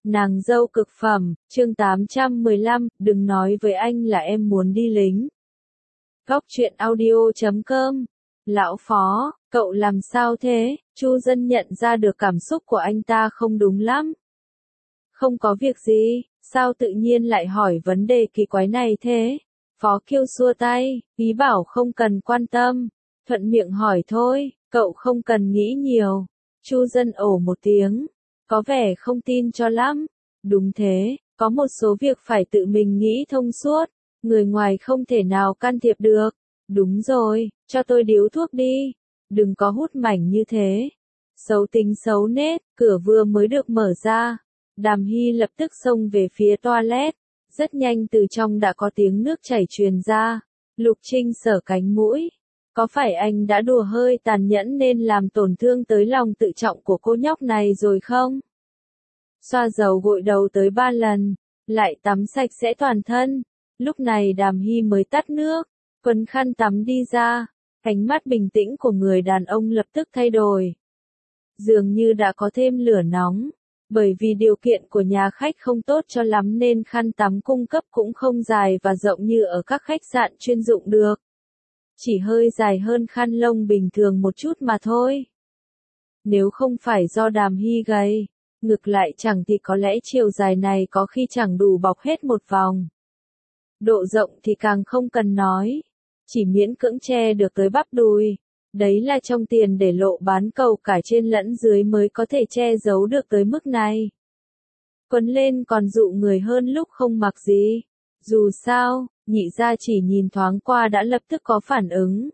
Nàng dâu cực phẩm, chương 815, đừng nói với anh là em muốn đi lính. Góc truyện audio.com. Lão Phó, cậu làm sao thế? Chu Dân nhận ra được cảm xúc của anh ta không đúng lắm. Không có việc gì, sao tự nhiên lại hỏi vấn đề kỳ quái này thế? Phó Kiêu xua tay, ý bảo không cần quan tâm. Thuận miệng hỏi thôi, cậu không cần nghĩ nhiều. Chu Dân ồ một tiếng. Có vẻ không tin cho lắm. Đúng thế, có một số việc phải tự mình nghĩ thông suốt. Người ngoài không thể nào can thiệp được. Đúng rồi, cho tôi điếu thuốc đi. Đừng có hút mảnh như thế. Xấu tính xấu nết, cửa vừa mới được mở ra. Đàm Hy lập tức xông về phía toilet. Rất nhanh từ trong đã có tiếng nước chảy truyền ra. Lục Trinh sờ cánh mũi. Có phải anh đã đùa hơi tàn nhẫn nên làm tổn thương tới lòng tự trọng của cô nhóc này rồi không? Xoa dầu gội đầu tới 3 lần, lại tắm sạch sẽ toàn thân. Lúc này Đàm Hy mới tắt nước, quấn khăn tắm đi ra. Ánh mắt bình tĩnh của người đàn ông lập tức thay đổi. Dường như đã có thêm lửa nóng. Bởi vì điều kiện của nhà khách không tốt cho lắm nên khăn tắm cung cấp cũng không dài và rộng như ở các khách sạn chuyên dụng được. Chỉ hơi dài hơn khăn lông bình thường một chút mà thôi. Nếu không phải do Đàm Hy gầy, ngược lại chẳng thì có lẽ chiều dài này có khi chẳng đủ bọc hết một vòng. Độ rộng thì càng không cần nói. Chỉ miễn cưỡng che được tới bắp đùi. Đấy là trong tiền để lộ bán cầu cả trên lẫn dưới mới có thể che giấu được tới mức này. Quấn lên còn dụ người hơn lúc không mặc gì. Dù sao, nhị gia chỉ nhìn thoáng qua đã lập tức có phản ứng.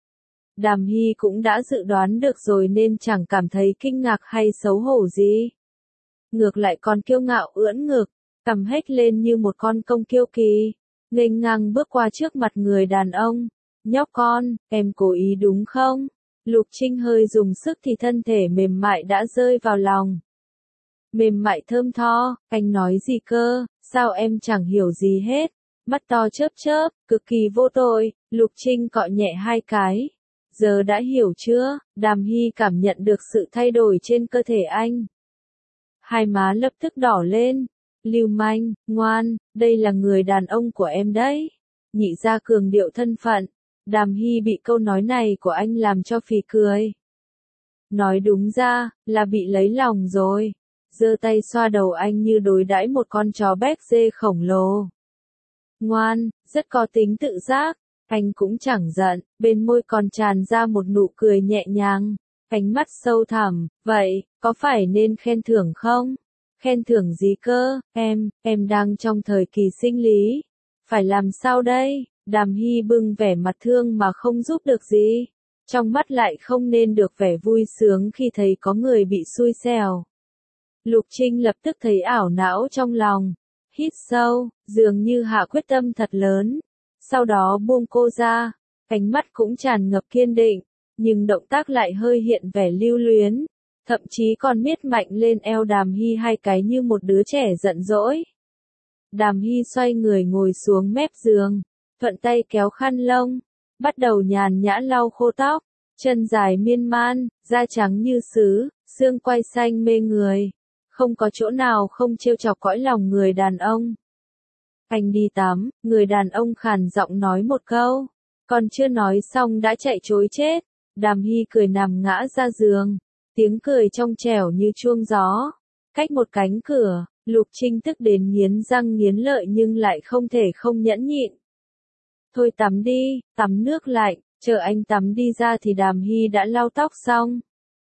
Đàm Hy cũng đã dự đoán được rồi nên chẳng cảm thấy kinh ngạc hay xấu hổ gì. Ngược lại còn kiêu ngạo ưỡn ngực, cằm hếch lên như một con công kiêu kỳ, nghênh ngang bước qua trước mặt người đàn ông. Nhóc con, em cố ý đúng không? Lục Trinh hơi dùng sức thì thân thể mềm mại đã rơi vào lòng. Mềm mại thơm tho, anh nói gì cơ, sao em chẳng hiểu gì hết? Mắt to chớp chớp, cực kỳ vô tội. Lục Trinh cọ nhẹ 2 cái. Giờ đã hiểu chưa? Đàm Hy cảm nhận được sự thay đổi trên cơ thể anh. Hai má lập tức đỏ lên. Lưu manh, ngoan, đây là người đàn ông của em đấy. Nhị gia cường điệu thân phận. Đàm Hy bị câu nói này của anh làm cho phì cười. Nói đúng ra, là bị lấy lòng rồi. Giơ tay xoa đầu anh như đối đãi một con chó béc dê khổng lồ. Ngoan, rất có tính tự giác. Anh cũng chẳng giận, bên môi còn tràn ra một nụ cười nhẹ nhàng. Ánh mắt sâu thẳm, vậy, có phải nên khen thưởng không? Khen thưởng gì cơ, em đang trong thời kỳ sinh lý. Phải làm sao đây? Đàm Hy bưng vẻ mặt thương mà không giúp được gì. Trong mắt lại không nên được vẻ vui sướng khi thấy có người bị xui xẻo. Lục Trinh lập tức thấy ảo não trong lòng. Hít sâu, dường như hạ quyết tâm thật lớn. Sau đó buông cô ra. Ánh mắt cũng tràn ngập kiên định. Nhưng động tác lại hơi hiện vẻ lưu luyến. Thậm chí còn miết mạnh lên eo Đàm Hy 2 cái như một đứa trẻ giận dỗi. Đàm Hy xoay người ngồi xuống mép giường. Thuận tay kéo khăn lông. Bắt đầu nhàn nhã lau khô tóc. Chân dài miên man, da trắng như sứ, xương quai xanh mê người. Không có chỗ nào không trêu chọc cõi lòng người đàn ông. Anh đi tắm, người đàn ông khàn giọng nói một câu. Còn chưa nói xong đã chạy trối chết. Đàm Hy cười nằm ngã ra giường. Tiếng cười trong trẻo như chuông gió. Cách một cánh cửa, Lục Trinh tức đến nghiến răng nghiến lợi nhưng lại không thể không nhẫn nhịn. Thôi tắm đi, tắm nước lạnh, chờ anh tắm đi ra thì Đàm Hy đã lau tóc xong.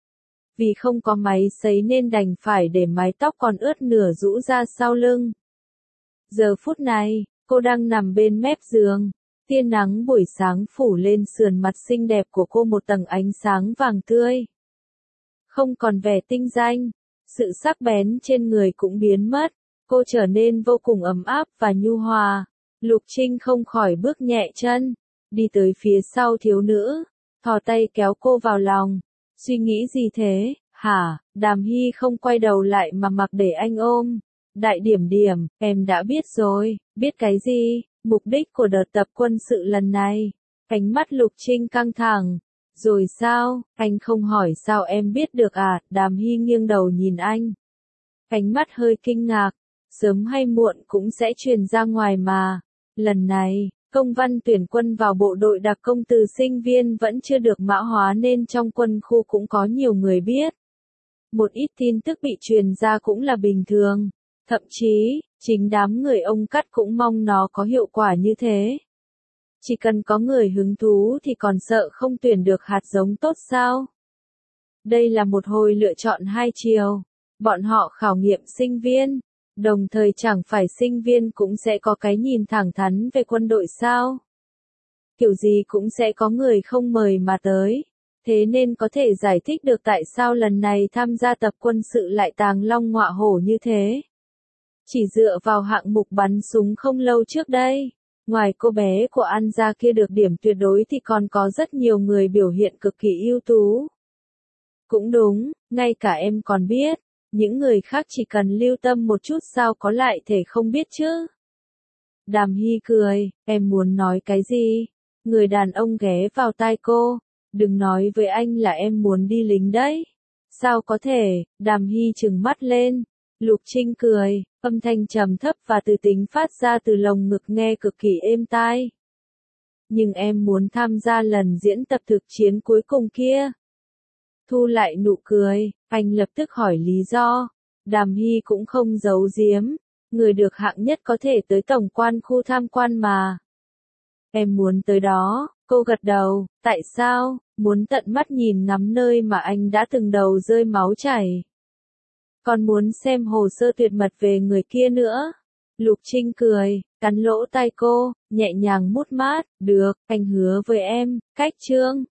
Vì không có máy sấy nên đành phải để mái tóc còn ướt nửa rũ ra sau lưng. Giờ phút này, cô đang nằm bên mép giường. Tia nắng buổi sáng phủ lên sườn mặt xinh đẹp của cô một tầng ánh sáng vàng tươi. Không còn vẻ tinh danh, sự sắc bén trên người cũng biến mất. Cô trở nên vô cùng ấm áp và nhu hòa. Lục Trinh không khỏi bước nhẹ chân, đi tới phía sau thiếu nữ, thò tay kéo cô vào lòng. Suy nghĩ gì thế, hả? Đàm Hy không quay đầu lại mà mặc để anh ôm. Đại điểm điểm, em đã biết rồi, biết cái gì? Mục đích của đợt tập quân sự lần này. Ánh mắt Lục Trinh căng thẳng. Rồi sao, anh không hỏi sao em biết được à? Đàm Hy nghiêng đầu nhìn anh. Ánh mắt hơi kinh ngạc, sớm hay muộn cũng sẽ truyền ra ngoài mà. Lần này, công văn tuyển quân vào bộ đội đặc công từ sinh viên vẫn chưa được mã hóa nên trong quân khu cũng có nhiều người biết. Một ít tin tức bị truyền ra cũng là bình thường. Thậm chí, chính đám người ông Cắt cũng mong nó có hiệu quả như thế. Chỉ cần có người hứng thú thì còn sợ không tuyển được hạt giống tốt sao? Đây là một hồi lựa chọn hai chiều. Bọn họ khảo nghiệm sinh viên, đồng thời chẳng phải sinh viên cũng sẽ có cái nhìn thẳng thắn về quân đội sao? Kiểu gì cũng sẽ có người không mời mà tới. Thế nên có thể giải thích được tại sao lần này tham gia tập quân sự lại tàng long ngọa hổ như thế. Chỉ dựa vào hạng mục bắn súng không lâu trước đây, ngoài cô bé của An gia kia được điểm tuyệt đối thì còn có rất nhiều người biểu hiện cực kỳ ưu tú. Cũng đúng, ngay cả em còn biết, những người khác chỉ cần lưu tâm một chút sao có lại thể không biết chứ. Đàm Hy cười, em muốn nói cái gì? Người đàn ông ghé vào tai cô, đừng nói với anh là em muốn đi lính đấy. Sao có thể? Đàm Hy trừng mắt lên. Lục Trinh cười, âm thanh trầm thấp và từ tính phát ra từ lồng ngực nghe cực kỳ êm tai. Nhưng em muốn tham gia lần diễn tập thực chiến cuối cùng kia. Thu lại nụ cười, anh lập tức hỏi lý do. Đàm Hy cũng không giấu giếm, người được hạng nhất có thể tới tổng quan khu tham quan mà. Em muốn tới đó, cô gật đầu, tại sao? Muốn tận mắt nhìn ngắm nơi mà anh đã từng đầu rơi máu chảy. Còn muốn xem hồ sơ tuyệt mật về người kia nữa. Lục Trinh cười, cắn lỗ tai cô, nhẹ nhàng mút mát, được, anh hứa với em, cách chương.